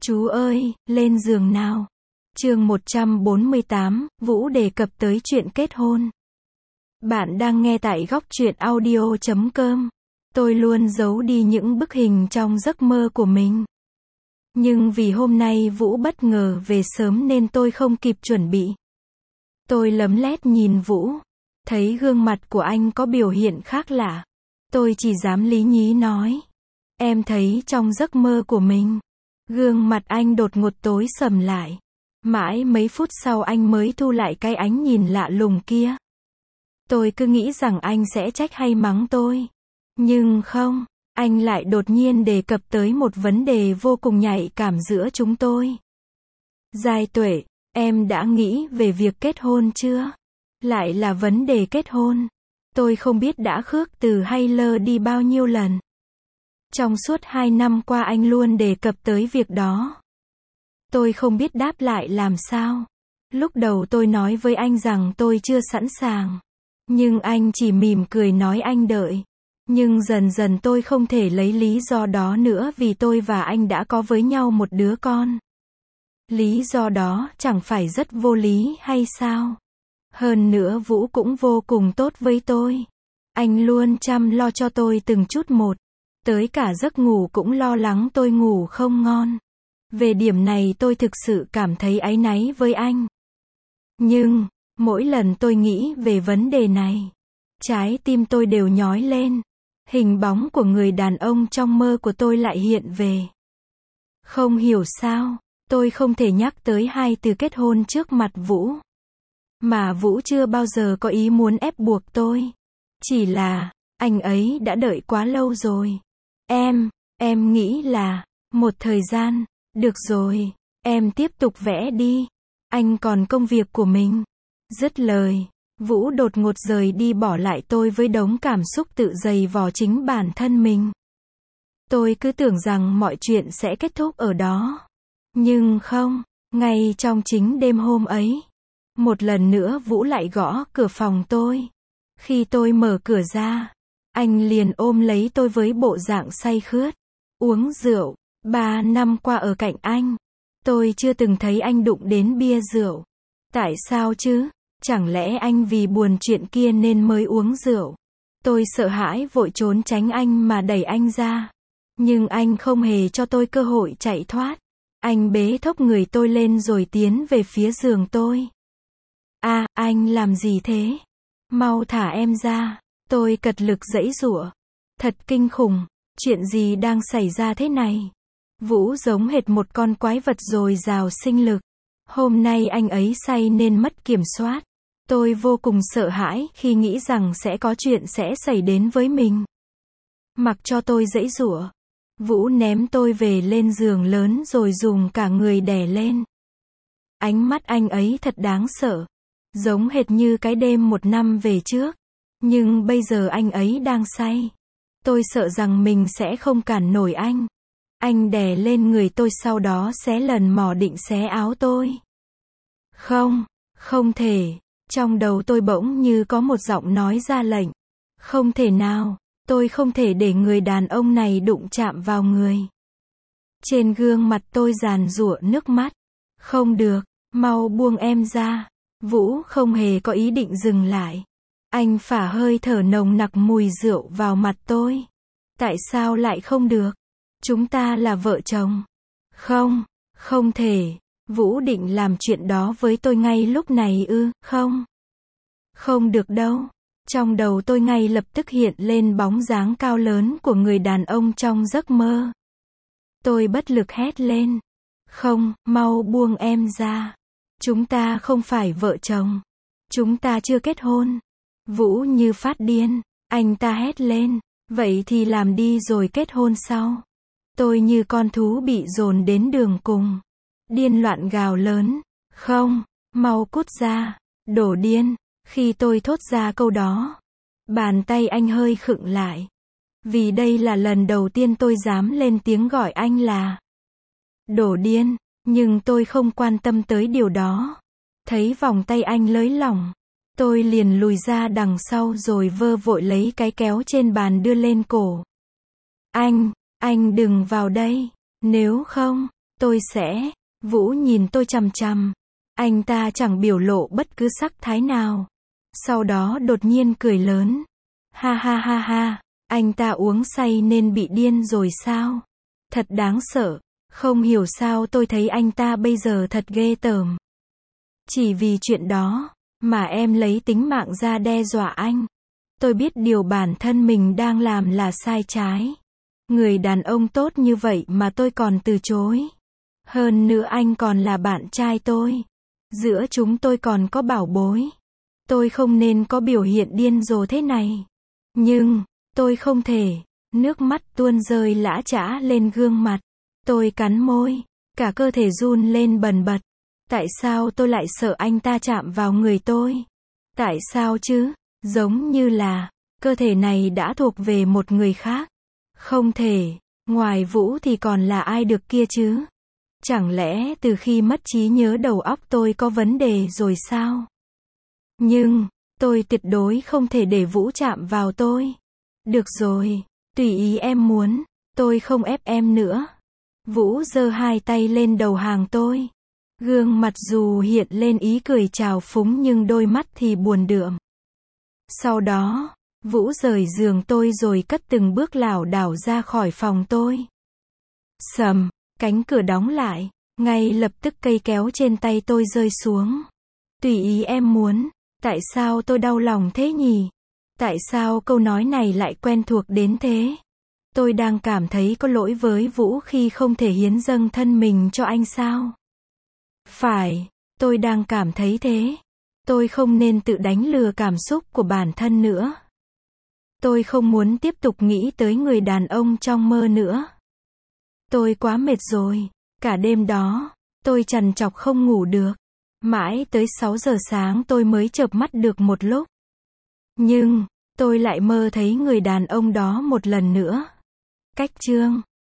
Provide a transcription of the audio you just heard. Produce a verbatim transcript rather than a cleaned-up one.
Chú ơi, lên giường nào. Chương một trăm bốn mươi tám, Vũ đề cập tới chuyện kết hôn. Bạn đang nghe tại góc truyện audio chấm com. Tôi luôn giấu đi những bức hình trong giấc mơ của mình. Nhưng vì hôm nay Vũ bất ngờ về sớm nên tôi không kịp chuẩn bị. Tôi lấm lét nhìn Vũ, thấy gương mặt của anh có biểu hiện khác lạ. Tôi chỉ dám lý nhí nói. Em thấy trong giấc mơ của mình, gương mặt anh đột ngột tối sầm lại. Mãi mấy phút sau anh mới thu lại cái ánh nhìn lạ lùng kia. Tôi cứ nghĩ rằng anh sẽ trách hay mắng tôi. Nhưng không, anh lại đột nhiên đề cập tới một vấn đề vô cùng nhạy cảm giữa chúng tôi. Giai Tuệ, em đã nghĩ về việc kết hôn chưa? Lại là vấn đề kết hôn. Tôi không biết đã khước từ hay lơ đi bao nhiêu lần. Trong suốt hai năm qua anh luôn đề cập tới việc đó. Tôi không biết đáp lại làm sao. Lúc đầu tôi nói với anh rằng tôi chưa sẵn sàng. Nhưng anh chỉ mỉm cười nói anh đợi. Nhưng dần dần tôi không thể lấy lý do đó nữa vì tôi và anh đã có với nhau một đứa con. Lý do đó chẳng phải rất vô lý hay sao? Hơn nữa Vũ cũng vô cùng tốt với tôi. Anh luôn chăm lo cho tôi từng chút một. Tới cả giấc ngủ cũng lo lắng tôi ngủ không ngon. Về điểm này tôi thực sự cảm thấy áy náy với anh. Nhưng, mỗi lần tôi nghĩ về vấn đề này, trái tim tôi đều nhói lên. Hình bóng của người đàn ông trong mơ của tôi lại hiện về. Không hiểu sao, tôi không thể nhắc tới hai từ kết hôn trước mặt Vũ. Mà Vũ chưa bao giờ có ý muốn ép buộc tôi. Chỉ là, anh ấy đã đợi quá lâu rồi. Em, em nghĩ là, một thời gian, được rồi, em tiếp tục vẽ đi. Anh còn công việc của mình. Dứt lời, Vũ đột ngột rời đi bỏ lại tôi với đống cảm xúc tự dày vò chính bản thân mình. Tôi cứ tưởng rằng mọi chuyện sẽ kết thúc ở đó. Nhưng không, ngay trong chính đêm hôm ấy, một lần nữa Vũ lại gõ cửa phòng tôi. Khi tôi mở cửa ra, anh liền ôm lấy tôi với bộ dạng say khướt. Uống rượu, ba năm qua ở cạnh anh, tôi chưa từng thấy anh đụng đến bia rượu. Tại sao chứ? Chẳng lẽ anh vì buồn chuyện kia nên mới uống rượu? Tôi sợ hãi vội trốn tránh anh mà đẩy anh ra. Nhưng anh không hề cho tôi cơ hội chạy thoát. Anh bế thốc người tôi lên rồi tiến về phía giường tôi. À, anh làm gì thế? Mau thả em ra. Tôi cật lực giãy giụa. Thật kinh khủng. Chuyện gì đang xảy ra thế này? Vũ giống hệt một con quái vật dồi dào sinh lực. Hôm nay anh ấy say nên mất kiểm soát. Tôi vô cùng sợ hãi khi nghĩ rằng sẽ có chuyện sẽ xảy đến với mình. Mặc cho tôi giãy giụa, Vũ ném tôi về lên giường lớn rồi dùng cả người đè lên. Ánh mắt anh ấy thật đáng sợ. Giống hệt như cái đêm một năm về trước. Nhưng bây giờ anh ấy đang say. Tôi sợ rằng mình sẽ không cản nổi anh. Anh đè lên người tôi sau đó xé lần mò định xé áo tôi. Không, không thể. Trong đầu tôi bỗng như có một giọng nói ra lệnh. Không thể nào, tôi không thể để người đàn ông này đụng chạm vào người. Trên gương mặt tôi giàn giụa nước mắt. Không được, mau buông em ra. Vũ không hề có ý định dừng lại. Anh phả hơi thở nồng nặc mùi rượu vào mặt tôi. Tại sao lại không được? Chúng ta là vợ chồng. Không, không thể. Vũ định làm chuyện đó với tôi ngay lúc này ư? Không. Không được đâu. Trong đầu tôi ngay lập tức hiện lên bóng dáng cao lớn của người đàn ông trong giấc mơ. Tôi bất lực hét lên. Không, mau buông em ra. Chúng ta không phải vợ chồng. Chúng ta chưa kết hôn. Vũ như phát điên. Anh ta hét lên. Vậy thì làm đi rồi kết hôn sau. Tôi như con thú bị dồn đến đường cùng. Điên loạn gào lớn. Không, mau cút ra. Đồ điên. Khi tôi thốt ra câu đó, bàn tay anh hơi khựng lại. Vì đây là lần đầu tiên tôi dám lên tiếng gọi anh là đồ điên. Nhưng tôi không quan tâm tới điều đó. Thấy vòng tay anh lới lỏng, tôi liền lùi ra đằng sau rồi vơ vội lấy cái kéo trên bàn đưa lên cổ. Anh, anh đừng vào đây. Nếu không, Tôi sẽ. Vũ nhìn tôi chằm chằm. Anh ta chẳng biểu lộ bất cứ sắc thái nào. Sau đó đột nhiên cười lớn. Ha ha ha ha, anh ta uống say nên bị điên rồi sao? Thật đáng sợ. Không hiểu sao tôi thấy anh ta bây giờ thật ghê tởm. Chỉ vì chuyện đó, mà em lấy tính mạng ra đe dọa anh. Tôi biết điều bản thân mình đang làm là sai trái. Người đàn ông tốt như vậy mà tôi còn từ chối. Hơn nữa anh còn là bạn trai tôi. Giữa chúng tôi còn có bảo bối. Tôi không nên có biểu hiện điên rồ thế này. Nhưng, tôi không thể. Nước mắt tuôn rơi lã chã lên gương mặt. Tôi cắn môi. Cả cơ thể run lên bần bật. Tại sao tôi lại sợ anh ta chạm vào người tôi? Tại sao chứ? Giống như là, cơ thể này đã thuộc về một người khác. Không thể, ngoài Vũ thì còn là ai được kia chứ? Chẳng lẽ từ khi mất trí nhớ đầu óc tôi có vấn đề rồi sao? Nhưng, tôi tuyệt đối không thể để Vũ chạm vào tôi. Được rồi, tùy ý em muốn, tôi không ép em nữa. Vũ giơ hai tay lên đầu hàng tôi. Gương mặt dù hiện lên ý cười trào phúng nhưng đôi mắt thì buồn đượm. Sau đó, Vũ rời giường tôi rồi cất từng bước lảo đảo ra khỏi phòng tôi. Sầm, cánh cửa đóng lại, ngay lập tức cây kéo trên tay tôi rơi xuống. Tùy ý em muốn, tại sao tôi đau lòng thế nhỉ? Tại sao câu nói này lại quen thuộc đến thế? Tôi đang cảm thấy có lỗi với Vũ khi không thể hiến dâng thân mình cho anh sao? Phải, tôi đang cảm thấy thế. Tôi không nên tự đánh lừa cảm xúc của bản thân nữa. Tôi không muốn tiếp tục nghĩ tới người đàn ông trong mơ nữa. Tôi quá mệt rồi. Cả đêm đó, tôi trằn trọc không ngủ được. Mãi tới sáu giờ sáng tôi mới chợp mắt được một lúc. Nhưng, tôi lại mơ thấy người đàn ông đó một lần nữa. Cách chương